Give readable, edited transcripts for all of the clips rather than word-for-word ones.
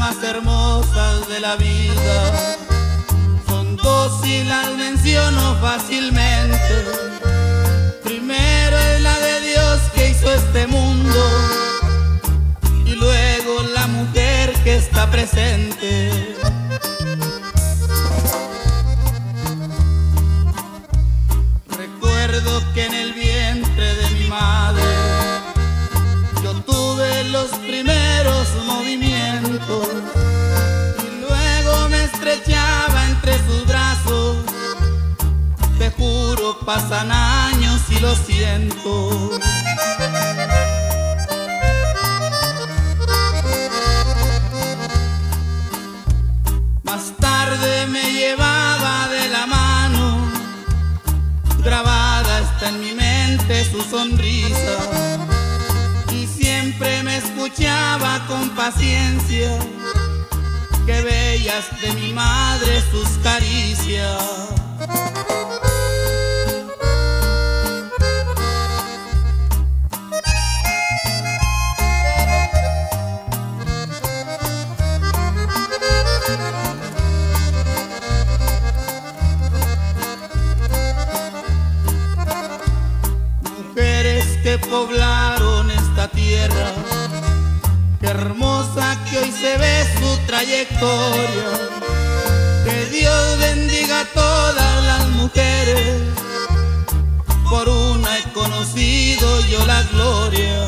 más hermosas de la vida. Son dos y las menciono fácilmente. Primero es la de Dios que hizo este mundo, y luego la mujer que está presente. Recuerdo que en el vientre de mi madre yo tuve los primeros movimientos, y luego me estrechaba entre sus brazos. Te juro, pasan años y lo siento. Más tarde me llevaba de la mano, grabada está en mi mente su sonrisa, y siempre me escuchaba con paciencia. Qué bellas de mi madre sus caricias. Mujeres que poblaron esta tierra, qué hermosa que hoy se ve su trayectoria. Que Dios bendiga a todas las mujeres, por una he conocido yo la gloria.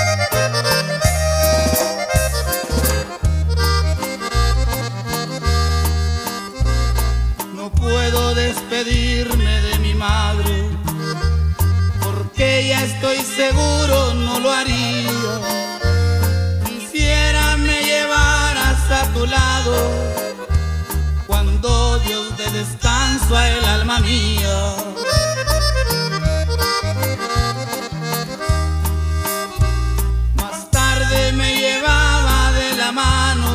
No puedo despedirme de mi madre, porque ya estoy seguro no lo haría. Quisiera me llevaras a tu lado, cuando Dios dé descanso a el alma mía. Más tarde me llevaba de la mano,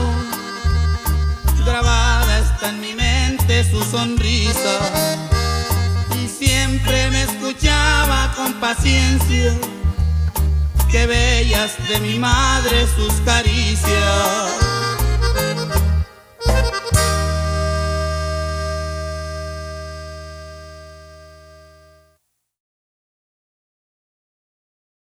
grabada está en mi mente su sonrisa, y siempre me escuchaba con paciencia. Qué bellas de mi madre sus caricias.